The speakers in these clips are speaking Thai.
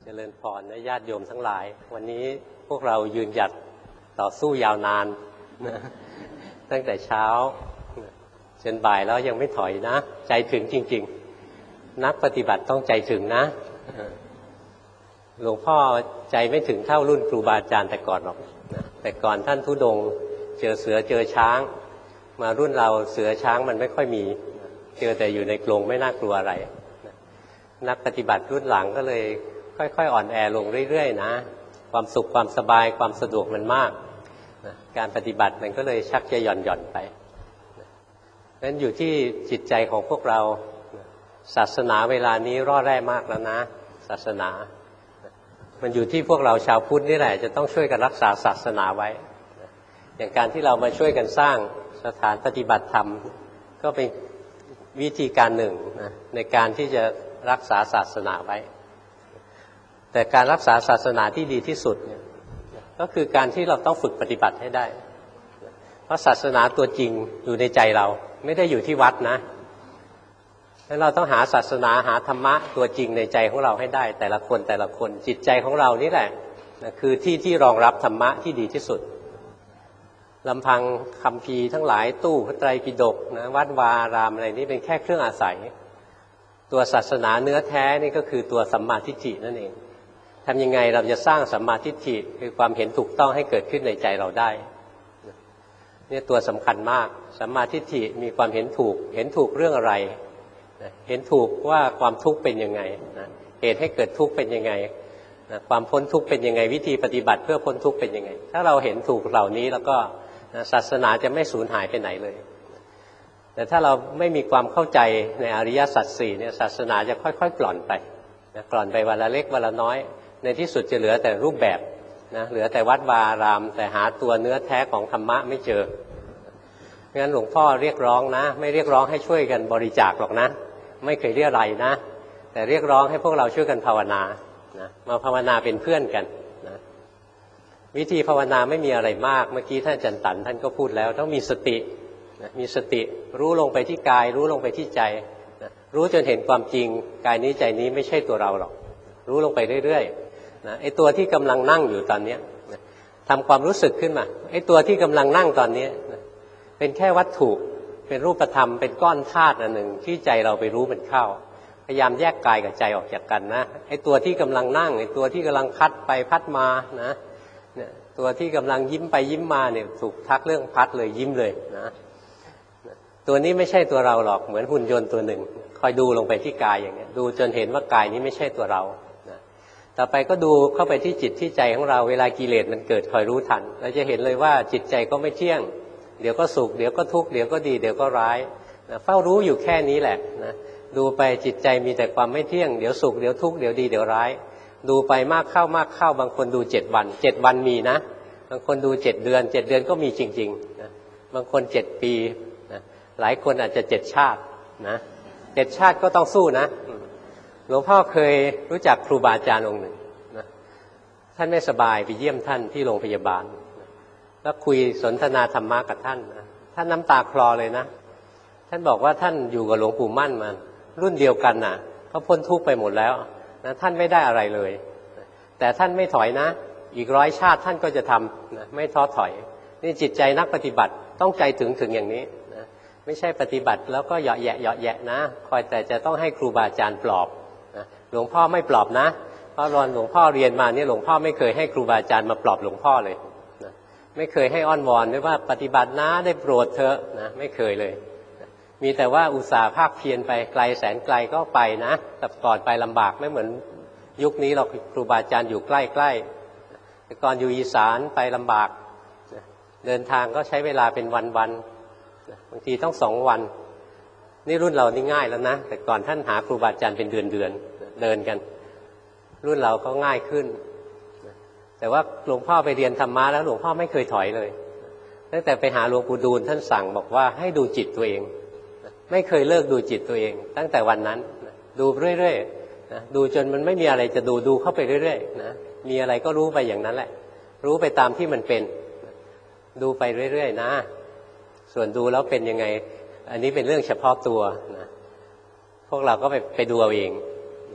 เจริญพรนะญาติโยมทั้งหลายวันนี้พวกเรายืนหยัดต่อสู้ยาวนานนะตั้งแต่เช้าจนบ่ายแล้วยังไม่ถอยนะใจถึงจริงๆนักปฏิบัติต้องใจถึงนะหลวงพ่อใจไม่ถึงเท่ารุ่นครูบาอาจารย์แต่ก่อนหรอกนะแต่ก่อนท่านธุดงค์เจอเสือเจอช้างมารุ่นเราเสือช้างมันไม่ค่อยมีเจอแต่อยู่ในกรงไม่น่ากลัวอะไรนักปฏิบัติรุ่นหลังก็เลยค่อยๆอ่อนแอลงเรื่อยๆนะความสุขความสบายความสะดวกมันมากนะการปฏิบัติมันก็เลยชักจะหย่อนไปนั้นอยู่ที่จิตใจของพวกเราศาสนาเวลานี้ร่อแร่มากแล้วนะศาสนามันอยู่ที่พวกเราชาวพุทธนี่แหละจะต้องช่วยกันรักษาศาสนาไว้อย่างการที่เรามาช่วยกันสร้างสถานปฏิบัติธรรมก็เป็นวิธีการหนึ่งนะในการที่จะรักษาศาสนาไว้แต่การรักษาศาสนาที่ดีที่สุดเนี่ยก็คือการที่เราต้องฝึกปฏิบัติให้ได้เพราะศาสนาตัวจริงอยู่ในใจเราไม่ได้อยู่ที่วัดนะแล้วเราต้องหาศาสนาหาธรรมะตัวจริงในใจของเราให้ได้แต่ละคนจิตใจของเรานี่แหละคือที่รองรับธรรมะที่ดีที่สุดลำพังคัมภีร์ทั้งหลายตู้พระไตรปิฎกนะวัดวาอารามอะไรนี่เป็นแค่เครื่องอาศัยตัวศาสนาเนื้อแท้นี่ก็คือตัวสัมมาทิฏฐินั่นเองทำยังไงเราจะสร้างสัมมาทิฏฐิคือความเห็นถูกต้องให้เกิดขึ้นในใจเราได้เนี่ยตัวสำคัญมากสัมมาทิฏฐิมีความเห็นถูกเรื่องอะไรเห็นถูกว่าความทุกข์เป็นยังไงเหตุให้เกิดทุกข์เป็นยังไงความพ้นทุกข์เป็นยังไงวิธีปฏิบัติเพื่อพ้นทุกข์เป็นยังไงถ้าเราเห็นถูกเหล่านี้แล้วก็ศาสนาจะไม่สูญหายไปไหนเลยแต่ถ้าเราไม่มีความเข้าใจในอริยสัจสี่เนี่ยศาสนาจะค่อยๆกล่อนไปกล่อนไปวันละเล็กวันละน้อยในที่สุดจะเหลือแต่รูปแบบนะเหลือแต่วัดวาอารามแต่หาตัวเนื้อแท้ของธรรมะไม่เจองั้นหลวงพ่อเรียกร้องนะไม่เรียกร้องให้ช่วยกันบริจาคหรอกนะไม่เคยเรียอะไรนะแต่เรียกร้องให้พวกเราช่วยกันภาวนานะมาภาวนาเป็นเพื่อนกันนะวิธีภาวนาไม่มีอะไรมากเมื่อกี้ท่านอาจารย์ตันท่านก็พูดแล้วต้องมีสตินะมีสติรู้ลงไปที่กายรู้ลงไปที่ใจนะรู้จนเห็นความจริงกายนี้ใจนี้ไม่ใช่ตัวเราหรอกรู้ลงไปเรื่อยๆนะไอ้ตัวที่กำลังนั่งอยู่ตอนนี้นะทำความรู้สึกขึ้นมาไอ้ตัวที่กำลังนั่งตอนนี้นะเป็นแค่วัตถุเป็นรูปธรรมเป็นก้อนธาตุอันหนึ่งที่ใจเราไปรู้มันเข้าพยายามแยกกายกับใจออกจากกันนะไอ้ตัวที่กำลังนั่งไอ้ตัวที่กำลังพัดไปพัดมานะเนี่ยตัวที่กำลังยิ้มไปยิ้มมาเนี่ยถูกทักเรื่องพัดเลยยิ้มเลยนะตัวนี้ไม่ใช่ตัวเราหรอกเหมือนหุ่นยนต์ตัวหนึ่งคอยดูลงไปที่กายอย่างนี้ดูจนเห็นว่ากายนี้ไม่ใช่ตัวเรานะต่อไปก็ดูเข้าไปที่จิตที่ใจของเราเวลากิเลสมันเกิดคอยรู้ทันเราจะเห็นเลยว่าจิตใจก็ไม่เที่ยงเดี๋ยวก็สุขเดี๋ยวก็ทุกข์เดี๋ยวก็ดีเดี๋ยวก็ร้ายนะเฝ้ารู้อยู่แค่นี้แหละนะดูไปจิตใจมีแต่ความไม่เที่ยงเดี๋ยวสุขเดี๋ยวทุกข์เดี๋ยวดีเดี๋ยวร้ายดูไปมากเข้าบางคนดู7 วัน7 วันมีนะบางคนดู7 เดือน7 เดือนก็มีจริงๆนะบางคน7 ปีนะหลายคนอาจจะ7 ชาตินะ7 ชาติก็ต้องสู้นะหลวงพ่อเคยรู้จักครูบาอาจารย์องค์หนึ่งนะท่านไม่สบายไปเยี่ยมท่านที่โรงพยาบาลแล้วคุยสนทนาธรรมะกับท่านนะท่านน้ำตาคลอเลยนะท่านบอกว่าท่านอยู่กับหลวงปู่มั่นมารุ่นเดียวกันน่ะเขาพ้นทุกข์ไปหมดแล้วนะท่านไม่ได้อะไรเลยแต่ท่านไม่ถอยนะอีก100 ชาติท่านก็จะทำนะไม่ท้อถอยนี่จิตใจนักปฏิบัติต้องใจถึงอย่างนี้นะไม่ใช่ปฏิบัติแล้วก็เหยาะแยะนะคอยแต่จะต้องให้ครูบาอาจารย์ปลอบนะหลวงพ่อไม่ปลอบนะเพราะหลวงพ่อเรียนมาเนี่ยหลวงพ่อไม่เคยให้ครูบาอาจารย์มาปลอบหลวงพ่อเลยนะไม่เคยให้อ้อนวอนด้วยว่าปฏิบัตินะได้โปรดเถอะนะไม่เคยเลยมีแต่ว่าอุตส่าห์ภาคเพียรไปไกลแสนไกลก็ไปนะแต่ก่อนไปลำบากไม่เหมือนยุคนี้เราครูบาอาจารย์อยู่ใกล้ๆแต่ก่อนอยู่อีสานไปลำบากเดินทางก็ใช้เวลาเป็นวันบางทีต้อง2 วันนี่รุ่นเรานี่ง่ายแล้วนะแต่ก่อนท่านหาครูบาอาจารย์เป็นเดือนเดินกันรุ่นเราก็ง่ายขึ้นแต่ว่าหลวงพ่อไปเรียนธรรมะแล้วหลวงพ่อไม่เคยถอยเลยตั้งแต่ไปหาหลวงปู่ดูลท่านสั่งบอกว่าให้ดูจิตตัวเองไม่เคยเลิกดูจิตตัวเองตั้งแต่วันนั้นดูเรื่อยๆนะดูจนมันไม่มีอะไรจะดูเข้าไปเรื่อยๆนะมีอะไรก็รู้ไปอย่างนั้นแหละรู้ไปตามที่มันเป็นดูไปเรื่อยๆนะส่วนดูแล้วเป็นยังไงอันนี้เป็นเรื่องเฉพาะตัวนะพวกเราก็ไปดูเอาเองนะ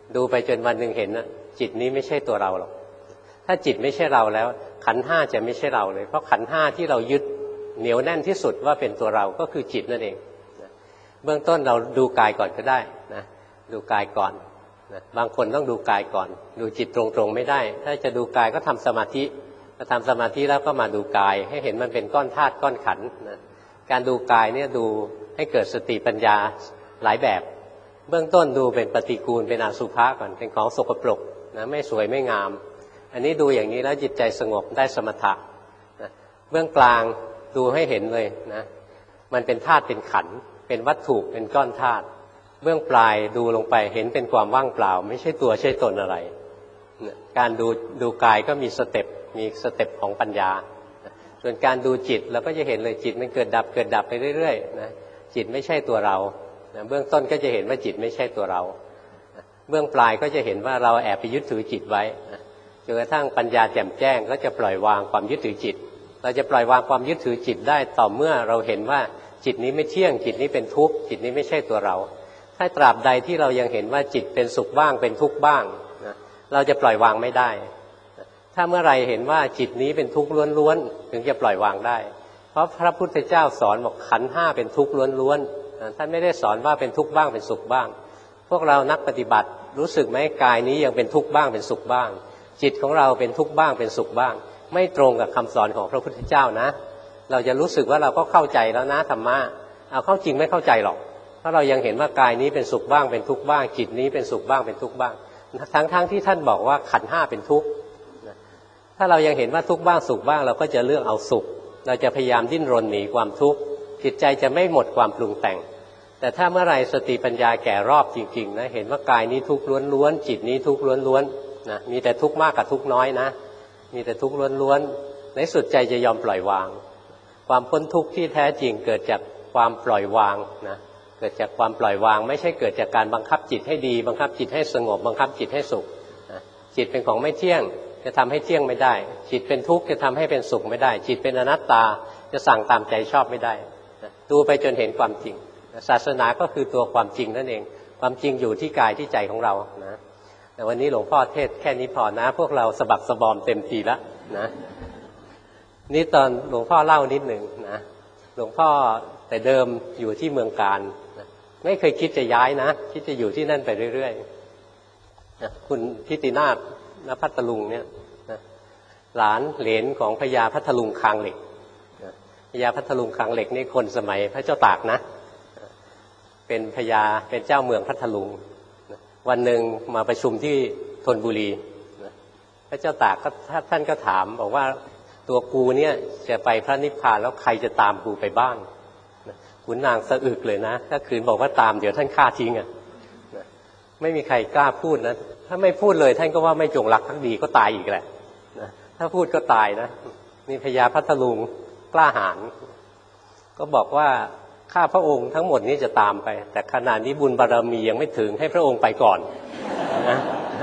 ดูไปจนวันหนึ่งเห็นนะจิตนี้ไม่ใช่ตัวเราหรอกถ้าจิตไม่ใช่เราแล้วขันธ์ห้าจะไม่ใช่เราเลยเพราะขันธ์ห้าที่เรายึดเหนียวแน่นที่สุดว่าเป็นตัวเราก็คือจิตนั่นเองเบื้องต้นเราดูกายก่อนก็ได้นะดูกายก่อนนะบางคนต้องดูกายก่อนดูจิตตรงๆไม่ได้ถ้าจะดูกายก็ทำสมาธิพอทำสมาธิแล้วก็มาดูกายให้เห็นมันเป็นก้อนธาตุก้อนขันธ์นะการดูกายเนี่ยดูให้เกิดสติปัญญาหลายแบบเบื้องต้นดูเป็นปฏิกูลเป็นอสุภะก่อนเป็นของสกปรกนะไม่สวยไม่งามอันนี้ดูอย่างนี้แล้วจิตใจสงบได้สมถะนะเบื้องกลางดูให้เห็นเลยนะมันเป็นธาตุเป็นขันธ์เป็นวัตถุเป็นก้อนธาตุเบื้องปลายดูลงไปเห็นเป็นความว่างเปล่าไม่ใช่ตัวใช่ตนอะไรนะการดูกายก็มีสเต็ปของปัญญาส่วนการดูจิตเราก็จะเห็นเลยจิตมันเกิดดับไปเรื่อยๆนะจิตไม่ใช่ตัวเรานะเบื้องต้นก็จะเห็นว่าจิตไม่ใช่ตัวเรานะเบื้องปลายก็จะเห็นว่าเราแอบไปยึดถือจิตไว้นะจนกระทั่งปัญญาแจ่มแจ้งก็จะปล่อยวางความยึดถือจิตเราจะปล่อยวางความยึดถือจิตได้ต่อเมื่อเราเห็นว่าจิตนี้ไม่เที่ยงจิตนี้เป็นทุกข์จิตนี้ไม่ใช่ตัวเราถ้าตราบใดที่เรายังเห็นว่าจิตเป็นสุขบ้างเป็นทุกข์บ้างนะเราจะปล่อยวางไม่ได้ถ้าเมื่อไรเห็นว่าจิตนี้เป็นทุกข์ล้วนๆถึงจะปล่อยวางได้เพราะพระพุทธเจ้าสอนบอกขันธ์ห้าเป็นทุกข์ล้วนๆท่านไม่ได้สอนว่าเป็นทุกข์บ้างเป็นสุขบ้างพวกเรานักปฏิบัติรู้สึกไหมกายนี้ยังเป็นทุกข์บ้างเป็นสุขบ้างจิตของเราเป็นทุกข์บ้างเป็นสุขบ้างไม่ตรงกับคำสอนของพระพุทธเจ้านะเราจะรู้สึกว่าเราก็เข้าใจแล้วนะธรรมะเอาเข้าจริงไม่เข้าใจหรอกเพราะเรายังเห็นว่ากายนี้เป็นสุขบ้างเป็นทุกข์บ้างจิตนี้เป็นสุขบ้างเป็นทุกข์บ้างทั้งที่ท่านบอกว่าขันธ์ห้าเป็นทุกข์ถ้าเรายังเห็นว่าทุกข์บ้างสุขบ้างเราก็จะเลือกเอาสุขเราจะพยายามดิ้นรนหนีความทุกข์จิตใจจะไม่หมดความปรุงแต่งแต่ถ้าเมื่อไรสติปัญญาแก่รอบจริงๆนะเห็นว่ากายนี้ทุกข์ล้วนๆจิตนี้ทุกข์ล้วนๆนะมีแต่ทุกข์มากกับทุกข์น้อยนะมีแต่ทุกข์ล้วนๆในสุดใจจะยอมปล่อยวางความพ้นทุกข์ที่แท้จริงเกิดจากความปล่อยวางนะเกิดจากความปล่อยวางไม่ใช่เกิดจากการบังคับจิตให้ดีบังคับจิตให้สงบบังคับจิตให้สุขนะจิตเป็นของไม่เที่ยงจะทำให้เที่ยงไม่ได้จิตเป็นทุกข์จะทำให้เป็นสุขไม่ได้จิตเป็นอนัตตาจะสั่งตามใจชอบไม่ได้นะดูไปจนเห็นความจริงศาสนาก็คือตัวความจริงนั่นเองความจริงอยู่ที่กายที่ใจของเรานะแต่วันนี้หลวงพ่อเทศแค่นี้พอนะพวกเราสะบักสะบอมเต็มทีแล้วนะนี่ตอนหลวงพ่อเล่านิดหนึ่งนะหลวงพ่อแต่เดิมอยู่ที่เมืองการนะไม่เคยคิดจะย้ายนะคิดจะอยู่ที่นั่นไปเรื่อยๆนะคุณทิตินาถณพัทลุงเนี่ยนะหลานเหลนของพญาพัทลุงคางเหล็กนะพญาพัทลุงคางเหล็กนี่คนสมัยพระเจ้าตากนะเป็นพญาเป็นเจ้าเมืองพัทลุงนะวันหนึ่งมาประชุมที่ธนบุรีนะพระเจ้าตากก็ท่านก็ถามบอกว่าตัวกูเนี่ยจะไปพระนิพพานแล้วใครจะตามกูไปบ้างนะขุนนางสะอึกเลยนะถ้าขืนบอกว่าตามเดี๋ยวท่านฆ่าทิ้งอ่ะนะไม่มีใครกล้าพูดนะถ้าไม่พูดเลยท่านก็ว่าไม่จงรักภักดีก็ตายอีกแหละนะถ้าพูดก็ตายนะนี่พญาพัทลุงกล้าหาญก็บอกว่าข้าพระองค์ทั้งหมดนี้จะตามไปแต่ขณะนี้บุญบารมียังไม่ถึงให้พระองค์ไปก่อนนะ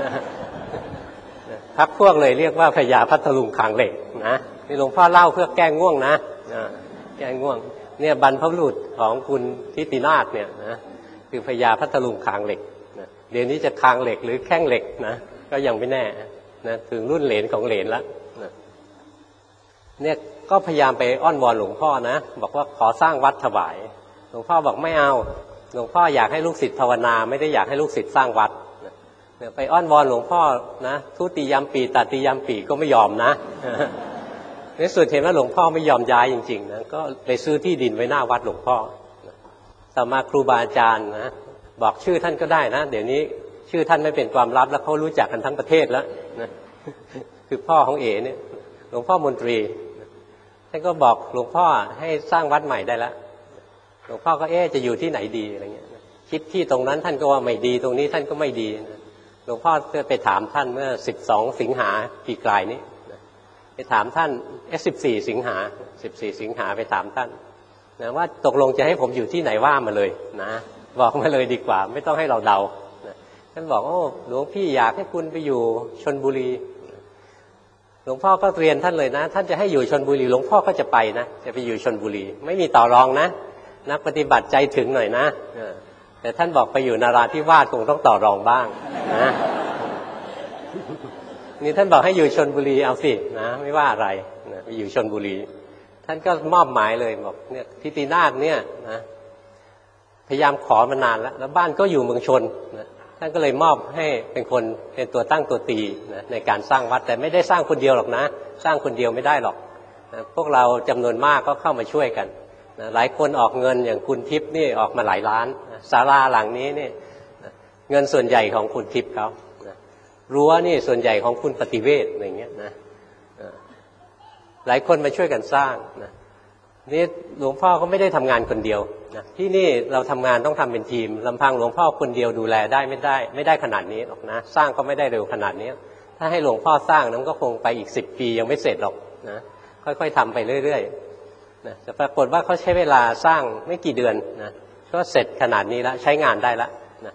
พรรคพวกเลยเรียกว่าพญาพัทลุงคางเหล็กนะนี่หลวงพ่อเล่าเพื่อแก้ง่วงนะแก้ง่วงเนี่ยบรรพบุรุษของคุณทิตินาถเนี่ยนะคือพญาพัทลุงคางเหล็กนะเดี๋ยวนี้จะคางเหล็กหรือแข้งเหล็กนะก็ยังไม่แน่นะถึงรุ่นเหลนของเหลนแล้วนะเนี่ยก็พยายามไปอ้อนวอนหลวงพ่อนะบอกว่าขอสร้างวัดถวายหลวงพ่อบอกไม่เอาหลวงพ่ออยากให้ลูกศิษย์ภาวนาไม่ได้อยากให้ลูกศิษย์สร้างวัดไปอ้อนวอนหลวงพ่อนะทุติยมปีตติยมปีก็ไม่ยอมนะในสุดเห็นว่าหลวงพ่อไม่ยอมย้ายจริงๆนะก็ไปซื้อที่ดินไว้หน้าวัดหลวงพ่อต่อมาครูบาอาจารย์นะบอกชื่อท่านก็ได้นะเดี๋ยวนี้ชื่อท่านไม่เป็นความลับแล้วเขารู้จักกันทั้งประเทศแล้วนะคือพ่อของเอ๋เนี่ยหลวงพ่อมนตรีท่านก็บอกหลวงพ่อให้สร้างวัดใหม่ได้แล้วหลวงพ่อก็จะอยู่ที่ไหนดีอะไรเงี้ยคิดที่ตรงนั้นท่านก็ว่าไม่ดีตรงนี้ท่านก็ไม่ดีหลวงพ่อไปถามท่านเมื่อ12 สิงหาปีกลายนี้ไปถามท่าน14 สิงหาสิงหาไปถามท่านนะว่าตกลงจะให้ผมอยู่ที่ไหนว่ามาเลยนะบอกมาเลยดีกว่าไม่ต้องให้เราเดาท่านบอกโอ้หลวงพี่อยากให้คุณไปอยู่ชลบุรีหลวงพ่อก็เรียนท่านเลยนะท่านจะให้อยู่ชลบุรีหลวงพ่อก็จะไปนะจะไปอยู่ชลบุรีไม่มีต่อรองนะนักปฏิบัติใจถึงหน่อยนะแต่ท่านบอกไปอยู่นราธิวาสคงต้องต่อรองบ้างนะนี่ท่านบอกให้อยู่ชลบุรีเอาสินะไม่ว่าอะไรนะไปอยู่ชลบุรีท่านก็มอบหมายเลยบอกเนี่ยทิตินาถเนี่ยนะพยายามขอมานานแล้วบ้านก็อยู่เมืองชนนะท่านก็เลยมอบให้เป็นคนเป็นตัวตั้งตัวตีนะในการสร้างวัดแต่ไม่ได้สร้างคนเดียวหรอกนะสร้างคนเดียวไม่ได้หรอกนะพวกเราจำนวนมากก็เข้ามาช่วยกันนะหลายคนออกเงินอย่างคุณทิพย์นี่ออกมาหลายล้านนะศาลาหลังนี้นี่นะเงินส่วนใหญ่ของคุณทิพย์เขานะรั้วนี่ส่วนใหญ่ของคุณปฏิเวทอะไรเงี้ยนะหลายคนมาช่วยกันสร้างนะนี่หลวงพ่อก็ไม่ได้ทำงานคนเดียวนะที่นี่เราทำงานต้องทำเป็นทีมลำพังหลวงพ่อคนเดียวดูแลได้ไม่ได้ขนาดนี้หรอกนะสร้างก็ไม่ได้เร็วขนาดนี้ถ้าให้หลวงพ่อสร้างนั้นก็คงไปอีก10 ปียังไม่เสร็จหรอกนะค่อยๆทำไปเรื่อยๆนะแต่ปรากฏว่าเขาใช้เวลาสร้างไม่กี่เดือนนะก็เสร็จขนาดนี้แล้วใช้งานได้แล้วนะ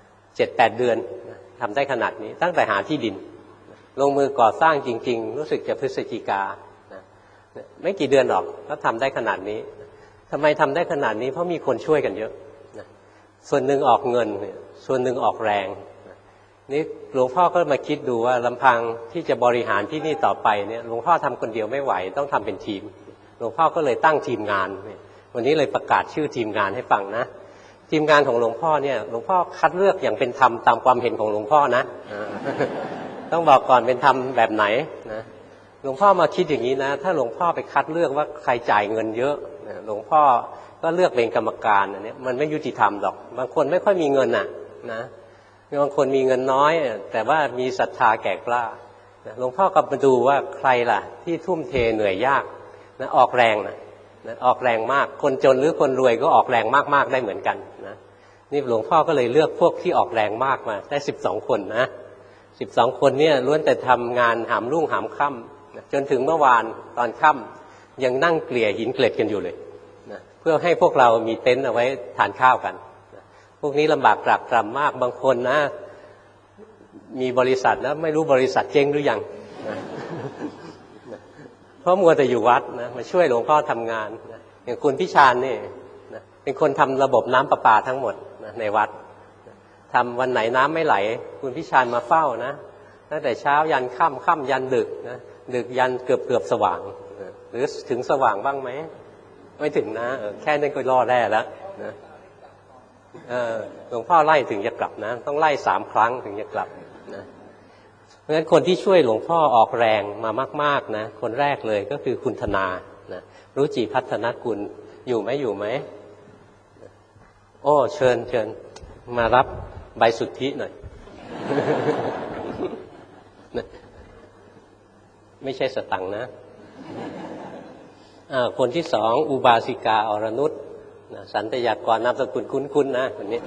7-8 เดือนนะทำได้ขนาดนี้ตั้งแต่หาที่ดินลงมือก่อสร้างจริงๆรู้สึกจะพฤศจิกาไม่กี่เดือนหรอกก็ทำได้ขนาดนี้ทำไมทำได้ขนาดนี้เพราะมีคนช่วยกันเยอะนะส่วนหนึ่งออกเงินส่วนหนึ่งออกแรงนี่หลวงพ่อก็มาคิดดูว่าลำพังที่จะบริหารที่นี่ต่อไปเนี่ยหลวงพ่อทำคนเดียวไม่ไหวต้องทำเป็นทีมหลวงพ่อก็เลยตั้งทีมงานวันนี้เลยประกาศชื่อทีมงานให้ฟังนะทีมงานของหลวงพ่อเนี่ยหลวงพ่อคัดเลือกอย่างเป็นธรรมตามความเห็นของหลวงพ่อนะต้องบอกก่อนเป็นธรรมแบบไหนนะหลวงพ่อมาคิดอย่างนี้นะถ้าหลวงพ่อไปคัดเลือกว่าใครจ่ายเงินเยอะหลวงพ่อก็เลือกเป็นกรรมการอันนี้มันไม่ยุติธรรมหรอกบางคนไม่ค่อยมีเงินนะบางคนมีเงินน้อยแต่ว่ามีศรัทธาแก่กล้าหลวงพ่อก็มาดูว่าใครล่ะที่ทุ่มเทเหนื่อยยากนะออกแรงนะออกแรงมากคนจนหรือคนรวยก็ออกแรงมากๆได้เหมือนกันนะนี่หลวงพ่อก็เลยเลือกพวกที่ออกแรงมากมาได้12 คนนะ12 คนเนี่ยล้วนแต่ทำงานหามรุ่งหามค่ำจนถึงเมื่อวานตอนค่ำยังนั่งเกลี่ยหินเกล็ดกันอยู่เลยนะเพื่อให้พวกเรามีเต็นท์เอาไว้ทานข้าวกันนะพวกนี้ลำบากตรากตรำมากบางคนนะมีบริษัทแล้วไม่รู้บริษัทเจ๊งหรือยังนะเพราะมัวแต่อยู่วัดนะมาช่วยหลวงพ่อทำงานนะอย่างคุณพิชานนี่นะเป็นคนทำระบบน้ำประปาทั้งหมดนะในวัดทำวันไหนน้ำไม่ไหลคุณพิชานมาเฝ้านะตั้งแต่เช้ายันค่ำยันดึกนะดึกยันเกือบสว่างหรือถึงสว่างบ้างไหมไม่ถึงนะแค่นั้นก็รอดแน่แล้วนะหลวงพ่อไล่ถึงจะกลับนะต้องไล่3 ครั้งถึงจะกลับนะเพราะฉะนั้นคนที่ช่วยหลวงพ่อออกแรงมามากๆนะคนแรกเลยก็คือคุณธนานะรุจิพัฒนกุลอยู่ไหมโอ้เชิญมารับใบสุทธิหน่อย ไม่ใช่สตังค์นะคนที่2อุบาสิกาอรนุชสันตยากรนามสกุลคุ้นๆนะคนนี้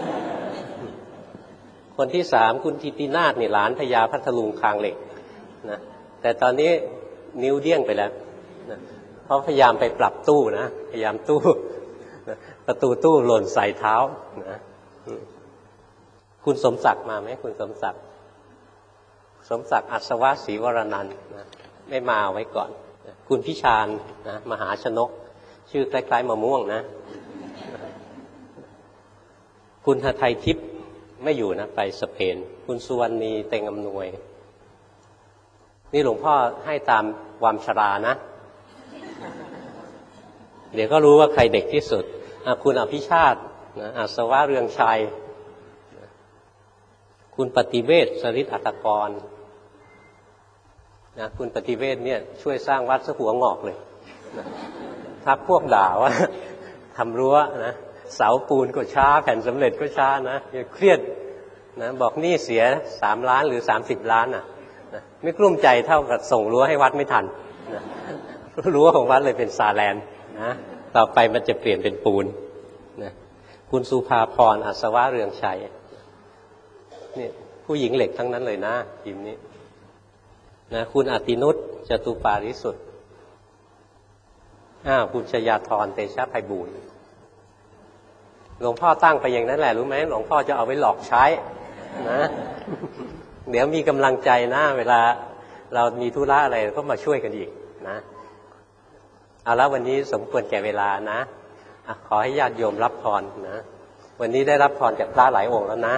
คนที่3คุณทิตินาถนี่หลานพญาพัทลุงคางเหล็กนะแต่ตอนนี้นิ้วเดี้ยงไปแล้วนะเพราะพยายามไปปรับตู้นะพยายามตู้ประตูตู้หล่นใส่เท้านะคุณสมศักดิ์มาไหมคุณสมศักดิ์อัศวะศรีวรนันท์นะไม่มาไว้ก่อนคุณพิชานนะมหาชนกชื่อคล้ายๆมะม่วงนะคุณหทัยทิพย์ไม่อยู่นะไปสเปนคุณสุวรรณีเต็งอำนวยนี่หลวงพ่อให้ตามความชรานะเดี๋ยวก็รู้ว่าใครเด็กที่สุดคุณอภิชาตินะอัศวะเรืองชัยคุณปฏิเวศสฤทธิ์อัตกรนะคุณปฏิเวศเนี่ยช่วยสร้างวัดซะหัวงอกเลยนะทักพวกด่าว่าทำรั้วนะเสาปูนก็ช้าแผ่นสำเร็จก็ช้านะเครียดนะบอกหนี้เสีย3 ล้านหรือ30 ล้านนะไม่กลุ้มใจเท่ากับส่งรั้วให้วัดไม่ทันนะรั้วของวัดเลยเป็นซาแลนนะต่อไปมันจะเปลี่ยนเป็นปูนนะคุณสุภาพรอัศวะเรืองชัยนี่ผู้หญิงเหล็กทั้งนั้นเลยนะทีมนี้นะคุณอตินุชจตุปาริสุทธิ์คุณชยาธรเตชะไพบูลย์หลวงพ่อตั้งไปอย่างนั้นแหละรู้ไหมหลวงพ่อจะเอาไว้หลอกใช้นะเดี๋ยวมีกำลังใจนะเวลาเรามีธุระอะไรก็มาช่วยกันอีกนะเอาละวันนี้สมควรแก่เวลานะขอให้ญาติโยมรับพรนะวันนี้ได้รับพรจากพระหลายองค์แล้วนะ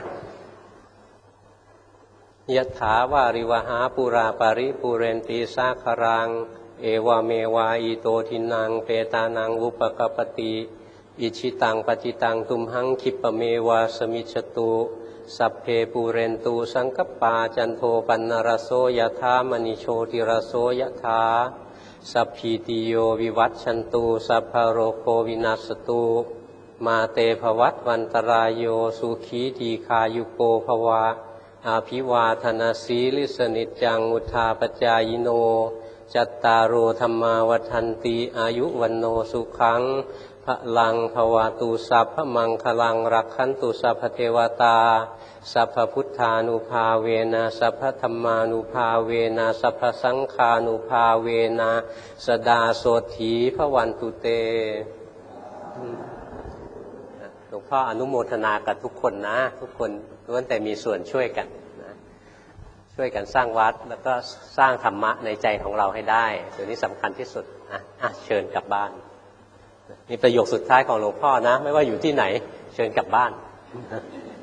ยะถาวาริวหาปุราปาริปุเรนตีสาคารังเอวเมวะอิโตทินังเปตานังอุปกปติอิชิตังปฏิตังตุมหังคิปะเมวะสมิจฉตุสัพเพปูเรนตูสังกปาจันโทปันนรโสยถามณิโชติรโสยถาสัพพิติโยวิวัตชันตุสัพพโรโควินัสตุมาเตภวัตวันตรายโยสุขีทีคายุโกภวะอาภิวาทนาสีลิสนิจจังอุทาปจายโนจัตตารโอธรรมาวัฏันติอายุวันโนสุขังพลังภวตุสัพพมังคลังรักขันตุสัพพเทวตาสัพพพุทธานุภาเวนะสัพพธัมมานุภาเวนะสัพพสังฆานุภาเวนะสดาโสถีพระวันตุเตหลวงพ่ออนุโมทนากับทุกคนนะทุกคนล้วนแต่มีส่วนช่วยกันนะช่วยกันสร้างวัดแล้วก็สร้างธรรมะในใจของเราให้ได้ตัวนี้สำคัญที่สุดนะเชิญกลับบ้านนี่ประโยคสุดท้ายของหลวงพ่อนะไม่ว่าอยู่ที่ไหนเชิญกลับบ้าน